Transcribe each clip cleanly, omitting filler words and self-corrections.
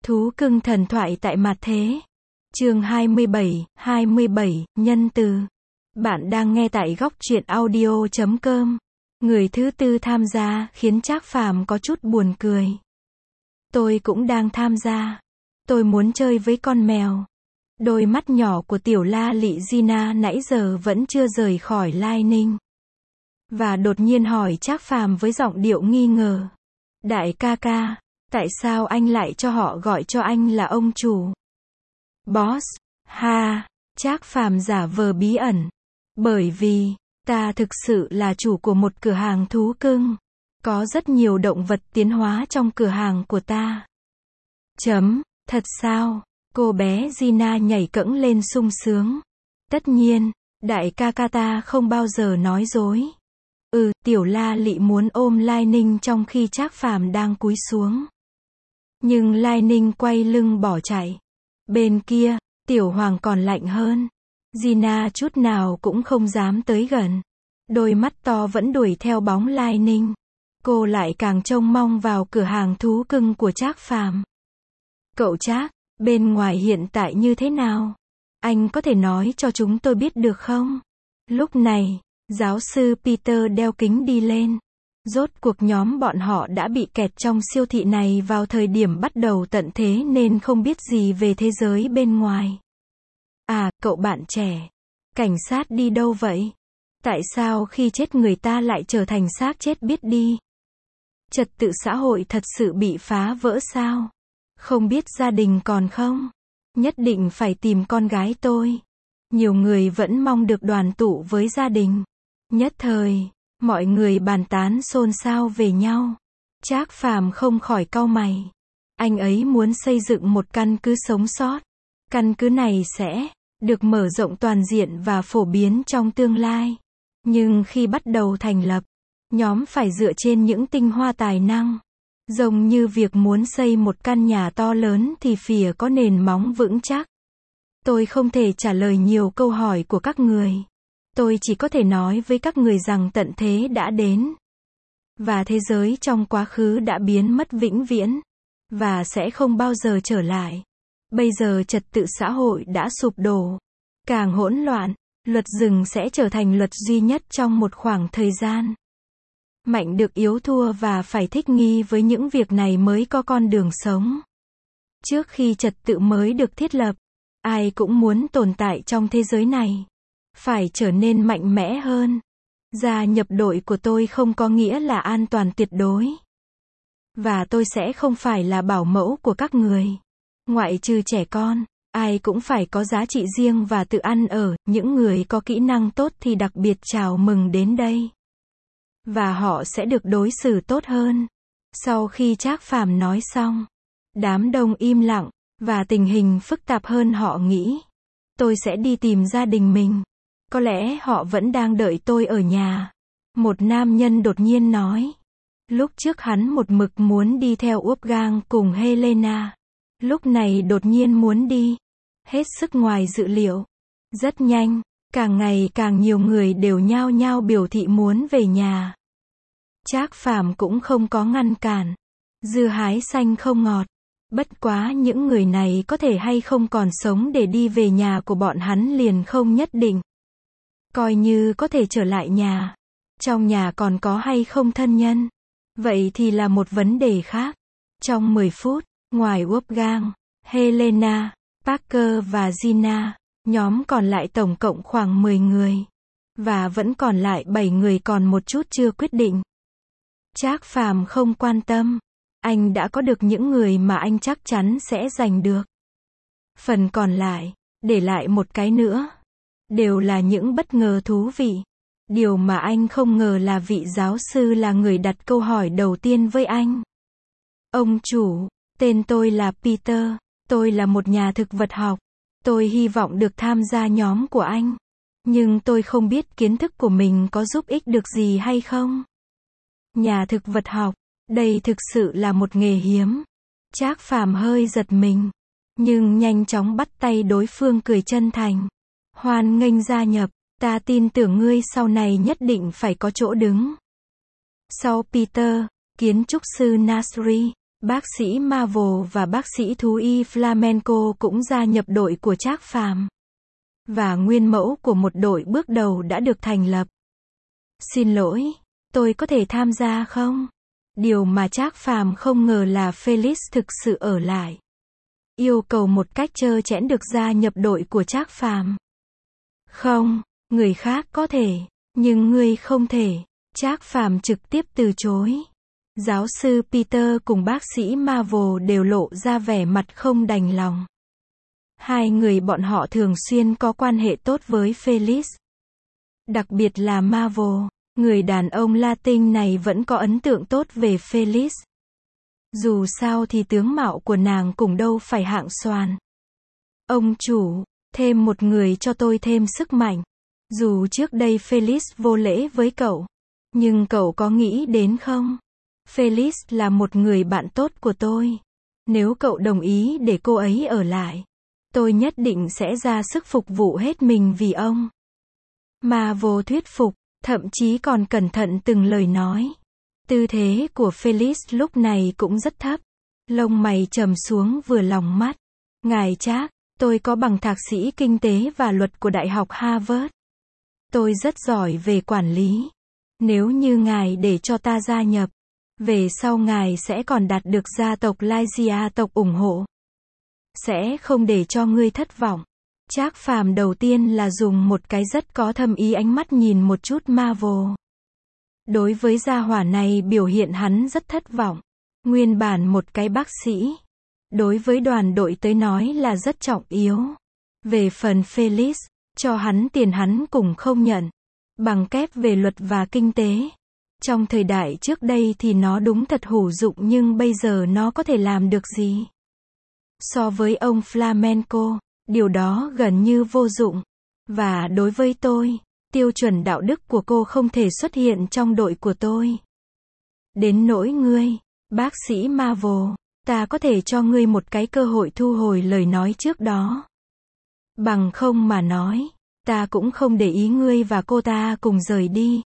Thú cưng thần thoại tại mặt thế. Chương 27, nhân từ. Bạn đang nghe tại góc truyện audio.com. Người thứ tư tham gia khiến Trác Phàm có chút buồn cười. Tôi cũng đang tham gia. Tôi muốn chơi với con mèo. Đôi mắt nhỏ của tiểu la lị Gina nãy giờ vẫn chưa rời khỏi Lai Ninh. Và đột nhiên hỏi Trác Phàm với giọng điệu nghi ngờ. Đại ca ca, tại sao anh lại cho họ gọi cho anh là ông chủ? Boss, ha, Trác Phàm giả vờ bí ẩn. Bởi vì, ta thực sự là chủ của một cửa hàng thú cưng. Có rất nhiều động vật tiến hóa trong cửa hàng của ta. Thật sao? Cô bé Gina nhảy cẫng lên sung sướng. Tất nhiên, đại ca ca ta không bao giờ nói dối. Tiểu la lị muốn ôm Lai Ninh trong khi Trác Phàm đang cúi xuống. Nhưng Lai Ninh quay lưng bỏ chạy. Bên kia, tiểu hoàng còn lạnh hơn. Gina chút nào cũng không dám tới gần. Đôi mắt to vẫn đuổi theo bóng Lai Ninh. Cô lại càng trông mong vào cửa hàng thú cưng của Trác Phàm. Cậu Trác, bên ngoài hiện tại như thế nào? Anh có thể nói cho chúng tôi biết được không? Lúc này, giáo sư Peter đeo kính đi lên. Rốt cuộc nhóm bọn họ đã bị kẹt trong siêu thị này vào thời điểm bắt đầu tận thế nên không biết gì về thế giới bên ngoài. À, cậu bạn trẻ. Cảnh sát đi đâu vậy? Tại sao khi chết người ta lại trở thành xác chết biết đi? Trật tự xã hội thật sự bị phá vỡ sao? Không biết gia đình còn không? Nhất định phải tìm con gái tôi. Nhiều người vẫn mong được đoàn tụ với gia đình. Nhất thời, mọi người bàn tán xôn xao về nhau. Trác Phàm không khỏi cau mày. Anh ấy muốn xây dựng một căn cứ sống sót. Căn cứ này sẽ được mở rộng toàn diện và phổ biến trong tương lai. Nhưng khi bắt đầu thành lập, nhóm phải dựa trên những tinh hoa tài năng. Giống như việc muốn xây một căn nhà to lớn thì phải có nền móng vững chắc. Tôi không thể trả lời nhiều câu hỏi của các người. Tôi chỉ có thể nói với các người rằng tận thế đã đến. Và thế giới trong quá khứ đã biến mất vĩnh viễn. Và sẽ không bao giờ trở lại. Bây giờ trật tự xã hội đã sụp đổ. Càng hỗn loạn, luật rừng sẽ trở thành luật duy nhất trong một khoảng thời gian. Mạnh được yếu thua và phải thích nghi với những việc này mới có con đường sống. Trước khi trật tự mới được thiết lập, ai cũng muốn tồn tại trong thế giới này. Phải trở nên mạnh mẽ hơn. Gia nhập đội của tôi không có nghĩa là an toàn tuyệt đối. Và tôi sẽ không phải là bảo mẫu của các người. Ngoại trừ trẻ con, ai cũng phải có giá trị riêng và tự ăn ở. Những người có kỹ năng tốt thì đặc biệt chào mừng đến đây. Và họ sẽ được đối xử tốt hơn. Sau khi Trác Phàm nói xong, đám đông im lặng, và tình hình phức tạp hơn họ nghĩ. Tôi sẽ đi tìm gia đình mình. Có lẽ họ vẫn đang đợi tôi ở nhà. Một nam nhân đột nhiên nói. Lúc trước hắn một mực muốn đi theo Wolfgang cùng Helena. Lúc này đột nhiên muốn đi. Hết sức ngoài dự liệu. Rất nhanh, càng ngày càng nhiều người đều nhao nhao biểu thị muốn về nhà. Trác Phàm cũng không có ngăn cản. Dưa hái xanh không ngọt. Bất quá những người này có thể hay không còn sống để đi về nhà của bọn hắn liền không nhất định. Coi như có thể trở lại nhà. Trong nhà còn có hay không thân nhân? Vậy thì là một vấn đề khác. Trong 10 phút, ngoài Wolfgang, Helena, Parker và Gina, nhóm còn lại tổng cộng khoảng 10 người. Và vẫn còn lại 7 người còn một chút chưa quyết định. Trác Phàm không quan tâm. Anh đã có được những người mà anh chắc chắn sẽ giành được. Phần còn lại, để lại một cái nữa. Đều là những bất ngờ thú vị. Điều mà anh không ngờ là vị giáo sư là người đặt câu hỏi đầu tiên với anh. Ông chủ, tên tôi là Peter. Tôi là một nhà thực vật học. Tôi hy vọng được tham gia nhóm của anh. Nhưng tôi không biết kiến thức của mình có giúp ích được gì hay không. Nhà thực vật học, đây thực sự là một nghề hiếm. Trác Phàm hơi giật mình. Nhưng nhanh chóng bắt tay đối phương cười chân thành. Hoan nghênh gia nhập, ta tin tưởng ngươi sau này nhất định phải có chỗ đứng. Sau Peter, kiến trúc sư Nasri, Bác sĩ Marvel và bác sĩ thú y Flamenco cũng gia nhập đội của Trác Phàm. Và nguyên mẫu của một đội bước đầu đã được thành lập. Xin lỗi, tôi có thể tham gia không? Điều mà Trác Phàm không ngờ là Felix thực sự ở lại. Yêu cầu một cách trơ trẽn được gia nhập đội của Trác Phàm. Không, người khác có thể, nhưng ngươi không thể. Trác Phàm trực tiếp từ chối. Giáo sư Peter cùng bác sĩ Marvel đều lộ ra vẻ mặt không đành lòng. Hai người bọn họ thường xuyên có quan hệ tốt với Felix. Đặc biệt là Marvel, người đàn ông Latin này vẫn có ấn tượng tốt về Felix. Dù sao thì tướng mạo của nàng cũng đâu phải hạng xoàn. Ông chủ, thêm một người cho tôi thêm sức mạnh. Dù trước đây Felix vô lễ với cậu, nhưng cậu có nghĩ đến không? Felix là một người bạn tốt của tôi. Nếu cậu đồng ý để cô ấy ở lại, tôi nhất định sẽ ra sức phục vụ hết mình vì ông. Marvel thuyết phục, thậm chí còn cẩn thận từng lời nói. Tư thế của Felix lúc này cũng rất thấp. Lông mày trầm xuống vừa lòng mắt. Ngài Trác, tôi có bằng thạc sĩ kinh tế và luật của Đại học Harvard. Tôi rất giỏi về quản lý. Nếu như ngài để cho ta gia nhập, về sau ngài sẽ còn đạt được gia tộc Lysia tộc ủng hộ. Sẽ không để cho ngươi thất vọng. Trác Phàm đầu tiên là dùng một cái rất có thâm ý ánh mắt nhìn một chút Marvel. Đối với gia hỏa này biểu hiện hắn rất thất vọng. Nguyên bản một cái bác sĩ, đối với đoàn đội tới nói là rất trọng yếu. Về phần Felix, cho hắn tiền hắn cũng không nhận. Bằng kép về luật và kinh tế. Trong thời đại trước đây thì nó đúng thật hữu dụng nhưng bây giờ nó có thể làm được gì? So với ông Flamenco, điều đó gần như vô dụng. Và đối với tôi, tiêu chuẩn đạo đức của cô không thể xuất hiện trong đội của tôi. Đến nỗi ngươi, bác sĩ Marvel, ta có thể cho ngươi một cái cơ hội thu hồi lời nói trước đó. Bằng không mà nói, ta cũng không để ý ngươi và cô ta cùng rời đi.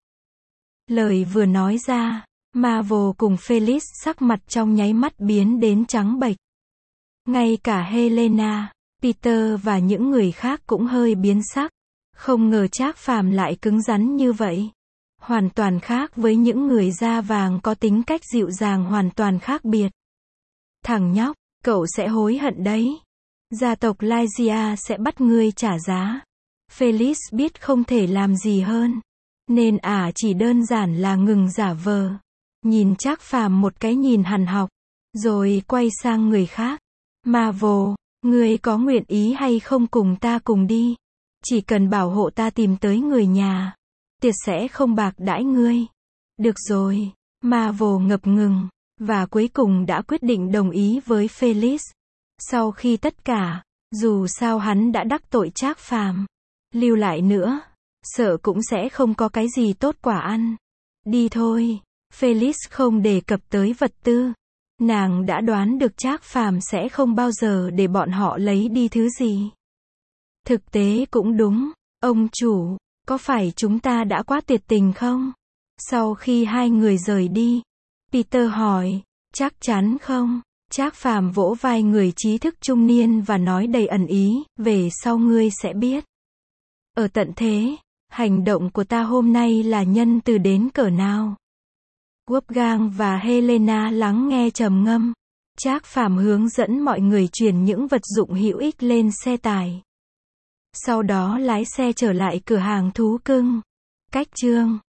Lời vừa nói ra, Marvel cùng Felix sắc mặt trong nháy mắt biến đến trắng bệch. Ngay cả Helena, Peter và những người khác cũng hơi biến sắc. Không ngờ Trác Phàm lại cứng rắn như vậy. Hoàn toàn khác với những người da vàng có tính cách dịu dàng hoàn toàn khác biệt. Thằng nhóc, cậu sẽ hối hận đấy. Gia tộc Lysia sẽ bắt ngươi trả giá. Felix biết không thể làm gì hơn. Nên chỉ đơn giản là ngừng giả vờ. Nhìn Trác Phàm một cái nhìn hằn học. Rồi quay sang người khác. Marvel, ngươi có nguyện ý hay không cùng ta cùng đi? Chỉ cần bảo hộ ta tìm tới người nhà. Tiệt sẽ không bạc đãi ngươi. Được rồi. Marvel ngập ngừng. Và cuối cùng đã quyết định đồng ý với Felix. Sau khi tất cả, dù sao hắn đã đắc tội Trác Phàm, lưu lại nữa, sợ cũng sẽ không có cái gì tốt quả ăn. Đi thôi. Felix không đề cập tới vật tư. Nàng đã đoán được Trác Phàm sẽ không bao giờ để bọn họ lấy đi thứ gì. Thực tế cũng đúng. Ông chủ, có phải chúng ta đã quá tuyệt tình không? Sau khi hai người rời đi, Peter hỏi, chắc chắn không? Trác Phàm vỗ vai người trí thức trung niên và nói đầy ẩn ý, về sau ngươi sẽ biết. Ở tận thế, hành động của ta hôm nay là nhân từ đến cỡ nào? Wolfgang và Helena lắng nghe trầm ngâm. Trác Phàm hướng dẫn mọi người chuyển những vật dụng hữu ích lên xe tải. Sau đó lái xe trở lại cửa hàng thú cưng. Cách chương